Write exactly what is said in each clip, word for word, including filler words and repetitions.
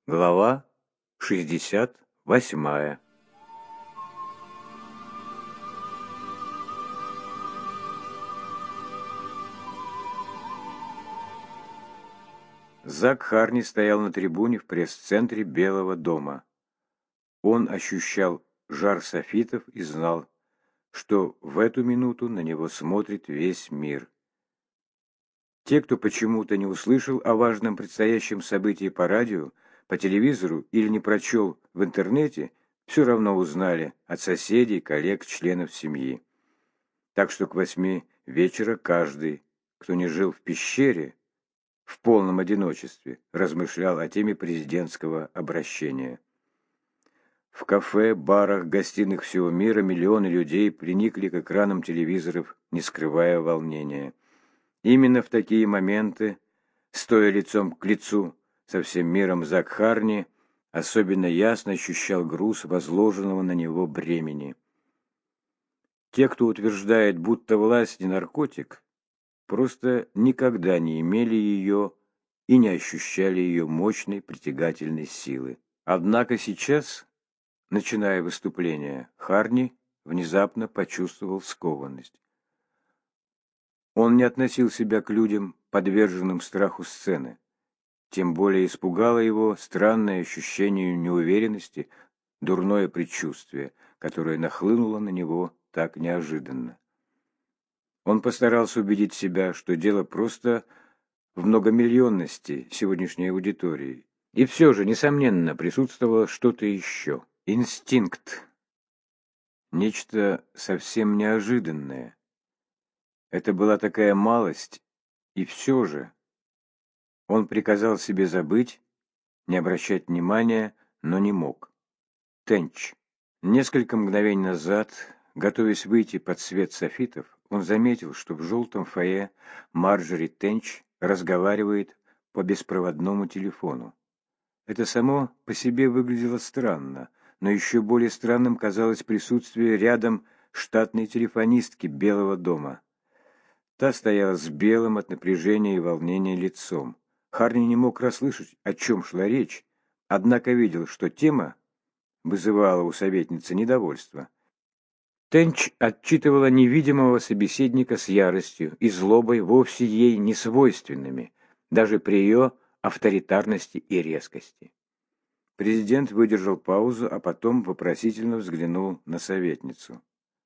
Глава шестьдесят восьмая. Зак Харни стоял на трибуне в пресс-центре Белого дома. Он ощущал жар софитов и знал, что в эту минуту на него смотрит весь мир. Те, кто почему-то не услышал о важном предстоящем событии по радио, по телевизору или не прочел в интернете, все равно узнали от соседей, коллег, членов семьи. Так что к восьми вечера каждый, кто не жил в пещере, в полном одиночестве, размышлял о теме президентского обращения. В кафе, барах, гостиных всего мира миллионы людей приникли к экранам телевизоров, не скрывая волнения. Именно в такие моменты, стоя лицом к лицу со всем миром, Зак Харни особенно ясно ощущал груз возложенного на него бремени. Те, кто утверждает, будто власть не наркотик, просто никогда не имели ее и не ощущали ее мощной притягательной силы. Однако сейчас, начиная выступление, Харни внезапно почувствовал скованность. Он не относил себя к людям, подверженным страху сцены. Тем более испугало его странное ощущение неуверенности, дурное предчувствие, которое нахлынуло на него так неожиданно. Он постарался убедить себя, что дело просто в многомиллионности сегодняшней аудитории. И все же, несомненно, присутствовало что-то еще. Инстинкт. Нечто совсем неожиданное. Это была такая малость, и все же он приказал себе забыть, не обращать внимания, но не мог. Тенч. Несколько мгновений назад, готовясь выйти под свет софитов, он заметил, что в желтом фойе Марджори Тенч разговаривает по беспроводному телефону. Это само по себе выглядело странно, но еще более странным казалось присутствие рядом штатной телефонистки Белого дома. Та стояла с белым от напряжения и волнения лицом. Харни не мог расслышать, о чем шла речь, однако видел, что тема вызывала у советницы недовольство. Тенч отчитывала невидимого собеседника с яростью и злобой, вовсе ей не свойственными, даже при ее авторитарности и резкости. Президент выдержал паузу, а потом вопросительно взглянул на советницу.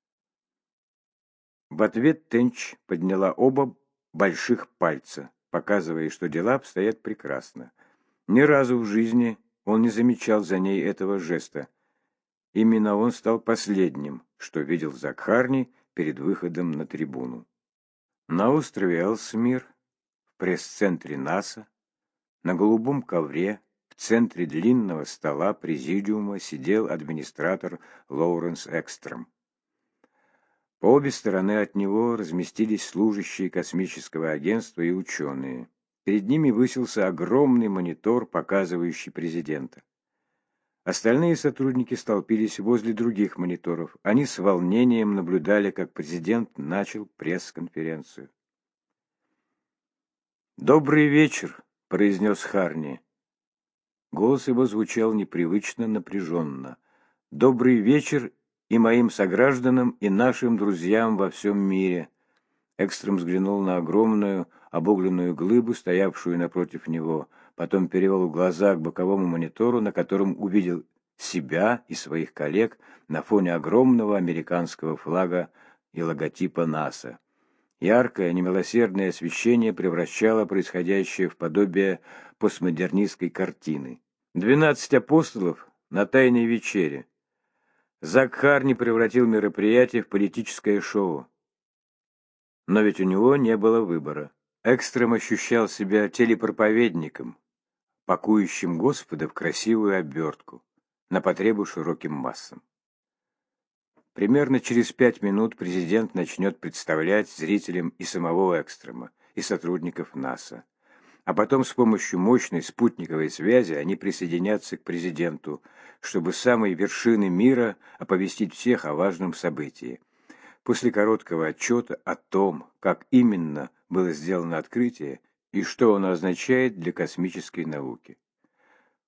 В ответ Тенч подняла оба больших пальца, показывая, что дела обстоят прекрасно. Ни разу в жизни он не замечал за ней этого жеста. Именно он стал последним, что видел Зак Харни перед выходом на трибуну. На острове Элсмир, в пресс-центре НАСА, на голубом ковре, в центре длинного стола президиума сидел администратор Лоуренс Экстром. По обе стороны от него разместились служащие космического агентства и ученые. Перед ними высился огромный монитор, показывающий президента. Остальные сотрудники столпились возле других мониторов. Они с волнением наблюдали, как президент начал пресс-конференцию. «Добрый вечер», — произнес Харни. Голос его звучал непривычно напряженно. «Добрый вечер и моим согражданам, и нашим друзьям во всем мире». Экстрем взглянул на огромную обугленную глыбу, стоявшую напротив него, потом перевел глаза к боковому монитору, на котором увидел себя и своих коллег на фоне огромного американского флага и логотипа НАСА. Яркое, немилосердное освещение превращало происходящее в подобие постмодернистской картины. Двенадцать апостолов на тайной вечере. Зак Харни превратил мероприятие в политическое шоу. Но ведь у него не было выбора. Экстрем ощущал себя телепроповедником, пакующим Господа в красивую обертку, на потребу широким массам. Примерно через пять минут президент начнет представлять зрителям и самого Экстрема, и сотрудников НАСА. А потом с помощью мощной спутниковой связи они присоединятся к президенту, чтобы с самой вершины мира оповестить всех о важном событии. После короткого отчета о том, как именно было сделано открытие и что оно означает для космической науки.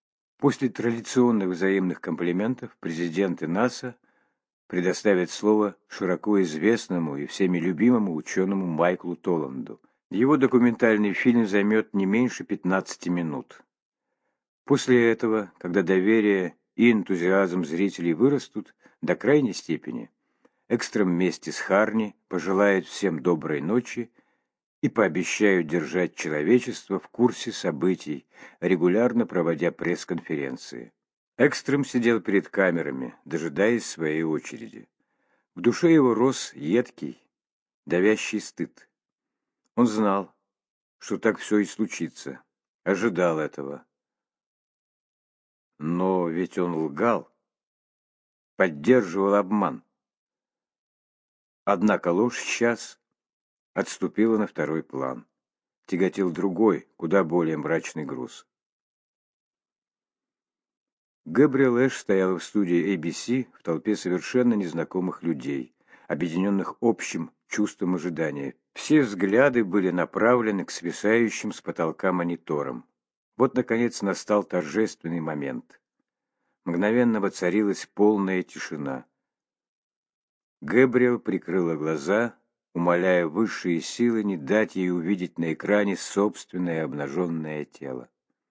После традиционных взаимных комплиментов президенты НАСА предоставят слово широко известному и всеми любимому ученому Майклу Толланду. Его документальный фильм займет не меньше пятнадцати минут. После этого, когда доверие и энтузиазм зрителей вырастут до крайней степени, Экстрем вместе с Харни пожелает всем доброй ночи и пообещают держать человечество в курсе событий, регулярно проводя пресс-конференции. Экстрем сидел перед камерами, дожидаясь своей очереди. В душе его рос едкий, давящий стыд. Он знал, что так все и случится, ожидал этого. Но ведь он лгал, поддерживал обман. Однако ложь сейчас отступила на второй план. Тяготил другой, куда более мрачный груз. Гэбриэл Эш стояла в студии эй би си в толпе совершенно незнакомых людей, объединенных общим чувством ожидания. Все взгляды были направлены к свисающим с потолка мониторам. Вот, наконец, настал торжественный момент. Мгновенно воцарилась полная тишина. Гэбриэл прикрыла глаза, умоляя высшие силы не дать ей увидеть на экране собственное обнаженное тело.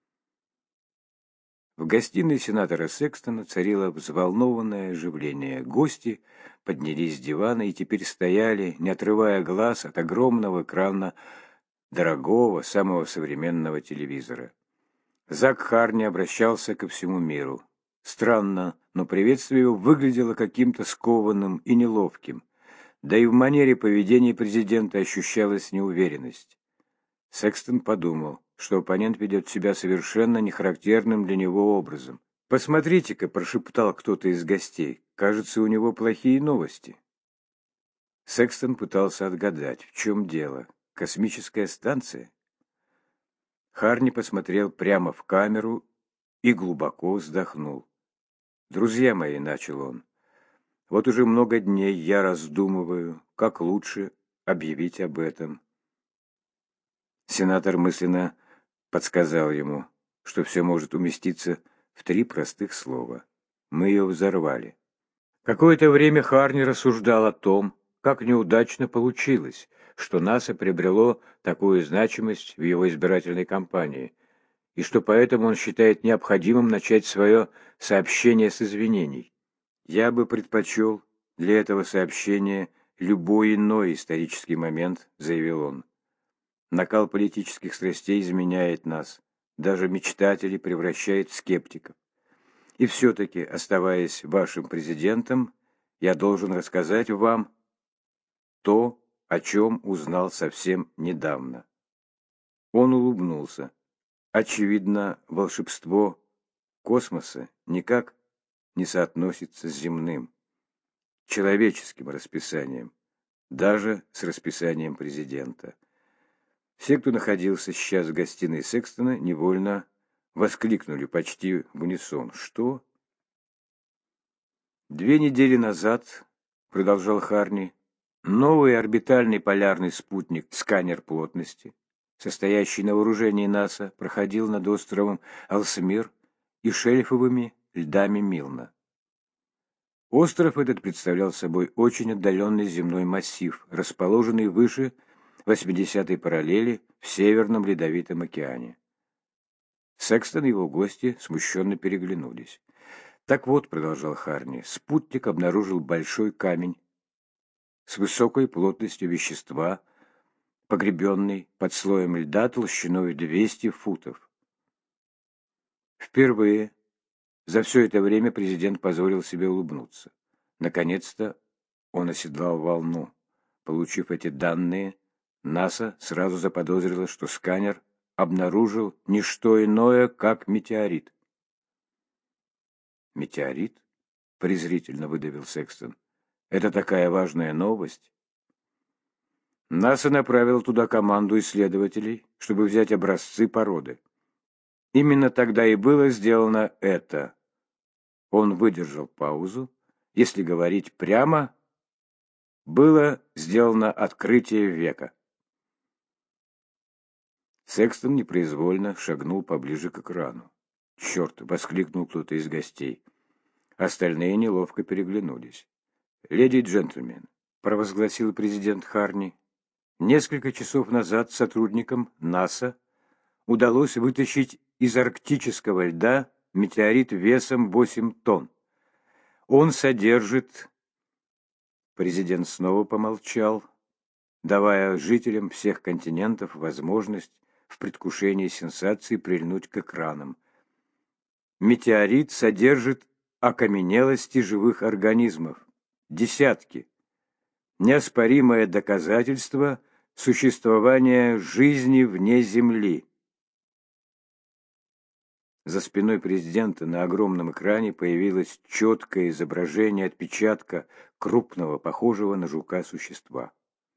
В гостиной сенатора Секстона царило взволнованное оживление. Гости поднялись с дивана и теперь стояли, не отрывая глаз от огромного экрана дорогого, самого современного телевизора. Зак Харни обращался ко всему миру. Странно, но приветствие его выглядело каким-то скованным и неловким. Да и в манере поведения президента ощущалась неуверенность. Секстон подумал, что оппонент ведет себя совершенно нехарактерным для него образом. «Посмотрите-ка», — прошептал кто-то из гостей, — «кажется, у него плохие новости». Секстон пытался отгадать, в чем дело. Космическая станция? Харни посмотрел прямо в камеру и глубоко вздохнул. «Друзья мои», — начал он, — «вот уже много дней я раздумываю, как лучше объявить об этом». Сенатор мысленно подсказал ему, что все может уместиться в три простых слова. Мы ее взорвали. Какое-то время Харни рассуждал о том, как неудачно получилось, что НАСА приобрело такую значимость в его избирательной кампании, и что поэтому он считает необходимым начать свое сообщение с извинений. «Я бы предпочел для этого сообщения любой иной исторический момент», — заявил он. «Накал политических страстей изменяет нас, даже мечтателей превращает в скептиков. И все-таки, оставаясь вашим президентом, я должен рассказать вам то, о чем узнал совсем недавно». Он улыбнулся. Очевидно, волшебство космоса никак не соотносится с земным, человеческим расписанием, даже с расписанием президента. Все, кто находился сейчас в гостиной Секстона, невольно воскликнули почти в унисон. «Что?» «Две недели назад, — продолжал Харни, — новый орбитальный полярный спутник «Сканер плотности», состоящий на вооружении НАСА, проходил над островом Алсмир и шельфовыми льдами Милна. Остров этот представлял собой очень отдаленный земной массив, расположенный выше восьмидесятой параллели в Северном Ледовитом океане. Секстон и его гости смущенно переглянулись. «Так вот, — продолжал Харни, — спутник обнаружил большой камень с высокой плотностью вещества, погребенный под слоем льда толщиной двести футов. Впервые за все это время президент позволил себе улыбнуться. Наконец-то он оседлал волну. Получив эти данные, НАСА сразу заподозрило, что сканер обнаружил не что иное, как метеорит. «Метеорит?» — презрительно выдавил Секстон. «Это такая важная новость?» НАСА направило туда команду исследователей, чтобы взять образцы породы. Именно тогда и было сделано это. Он выдержал паузу. Если говорить прямо, было сделано открытие века. Секстон непроизвольно шагнул поближе к экрану. черт!» — воскликнул кто-то из гостей. Остальные неловко переглянулись. «Леди и джентльмены», — провозгласил президент Харни, — «несколько часов назад сотрудникам НАСА удалось вытащить из арктического льда метеорит весом восемь тонн. Он содержит...» Президент снова помолчал, давая жителям всех континентов возможность в предвкушении сенсации прильнуть к экранам. «Метеорит содержит окаменелости живых организмов. Десятки. Неоспоримое доказательство существования жизни вне Земли». За спиной президента на огромном экране появилось четкое изображение отпечатка крупного, похожего на жука существа.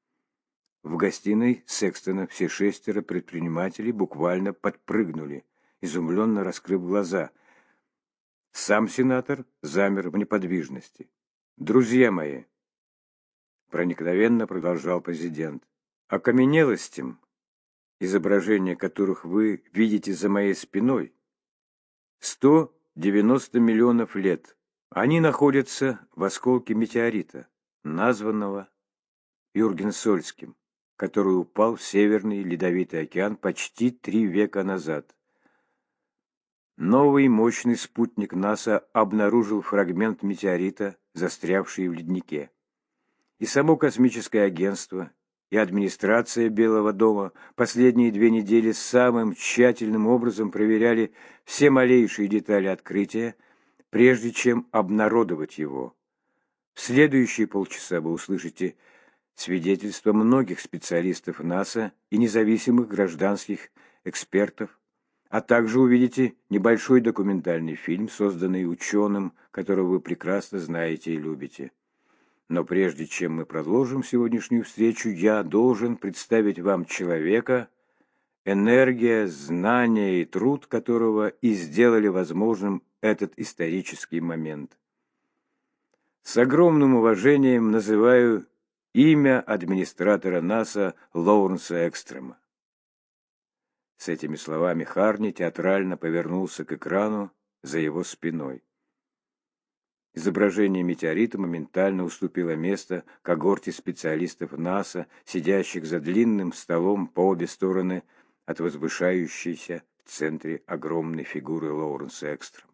В гостиной Секстона все шестеро предпринимателей буквально подпрыгнули, изумленно раскрыв глаза. Сам сенатор замер в неподвижности. «Друзья мои», — проникновенно продолжал президент, — «окаменелостям, изображение которых вы видите за моей спиной, сто девяносто миллионов лет. Они находятся в осколке метеорита, названного Юргенсольским, который упал в Северный Ледовитый океан почти три века назад. Новый мощный спутник НАСА обнаружил фрагмент метеорита, застрявший в леднике. И само космическое агентство, и администрация Белого дома последние две недели самым тщательным образом проверяли все малейшие детали открытия, прежде чем обнародовать его. В следующие полчаса вы услышите свидетельства многих специалистов НАСА и независимых гражданских экспертов, а также увидите небольшой документальный фильм, созданный ученым, которого вы прекрасно знаете и любите. Но прежде чем мы продолжим сегодняшнюю встречу, я должен представить вам человека, энергия, знания и труд которого и сделали возможным этот исторический момент. С огромным уважением называю имя администратора НАСА Лоуренса Экстрема. С этими словами Харни театрально повернулся к экрану за его спиной. Изображение метеорита моментально уступило место когорте специалистов НАСА, сидящих за длинным столом по обе стороны от возвышающейся в центре огромной фигуры Лоуренса Экстрема.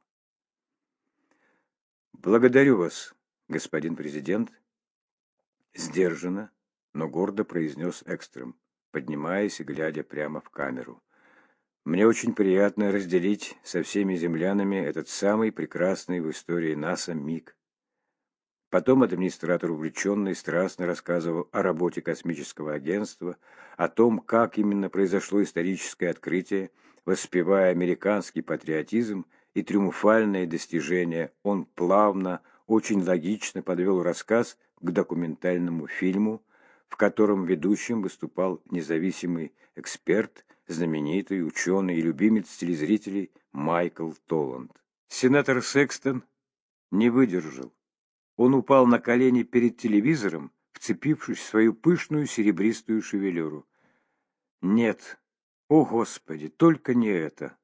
«Благодарю вас, господин президент», — сдержанно, но гордо произнес Экстрем, поднимаясь и глядя прямо в камеру. «Мне очень приятно разделить со всеми землянами этот самый прекрасный в истории НАСА миг». Потом администратор увлеченно и страстно рассказывал о работе космического агентства, о том, как именно произошло историческое открытие, воспевая американский патриотизм и триумфальные достижения. Он плавно, очень логично подвел рассказ к документальному фильму, в котором ведущим выступал независимый эксперт, знаменитый ученый и любимец телезрителей Майкл Толланд. Сенатор Секстон не выдержал. Он упал на колени перед телевизором, вцепившись в свою пышную серебристую шевелюру. «Нет, о Господи, только не это!»